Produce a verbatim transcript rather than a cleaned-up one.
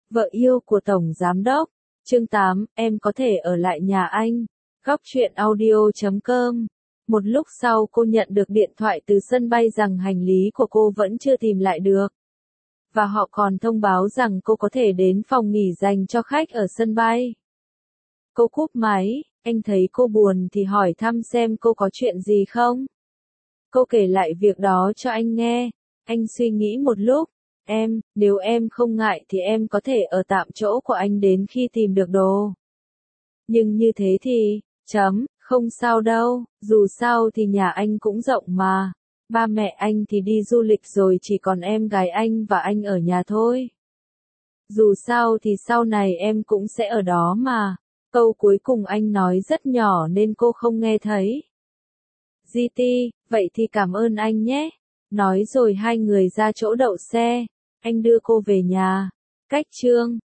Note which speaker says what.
Speaker 1: Vợ yêu của Tổng Giám Đốc. Chương tám, em có thể ở lại nhà anh. Góc truyện audio chấm com. Một lúc sau cô nhận được điện thoại từ sân bay rằng hành lý của cô vẫn chưa tìm lại được. Và họ còn thông báo rằng cô có thể đến phòng nghỉ dành cho khách ở sân bay. Cô cúp máy, anh thấy cô buồn thì hỏi thăm xem cô có chuyện gì không. Cô kể lại việc đó cho anh nghe. Anh suy nghĩ một lúc. Em, nếu em không ngại thì em có thể ở tạm chỗ của anh đến khi tìm được đồ. Nhưng như thế thì, chấm, không sao đâu, dù sao thì nhà anh cũng rộng mà. Ba mẹ anh thì đi du lịch rồi, chỉ còn em gái anh và anh ở nhà thôi. Dù sao thì sau này em cũng sẽ ở đó mà. Câu cuối cùng anh nói rất nhỏ nên cô không nghe thấy. giê tê, vậy thì cảm ơn anh nhé. Nói rồi hai người ra chỗ đậu xe. Anh đưa cô về nhà. Cách chương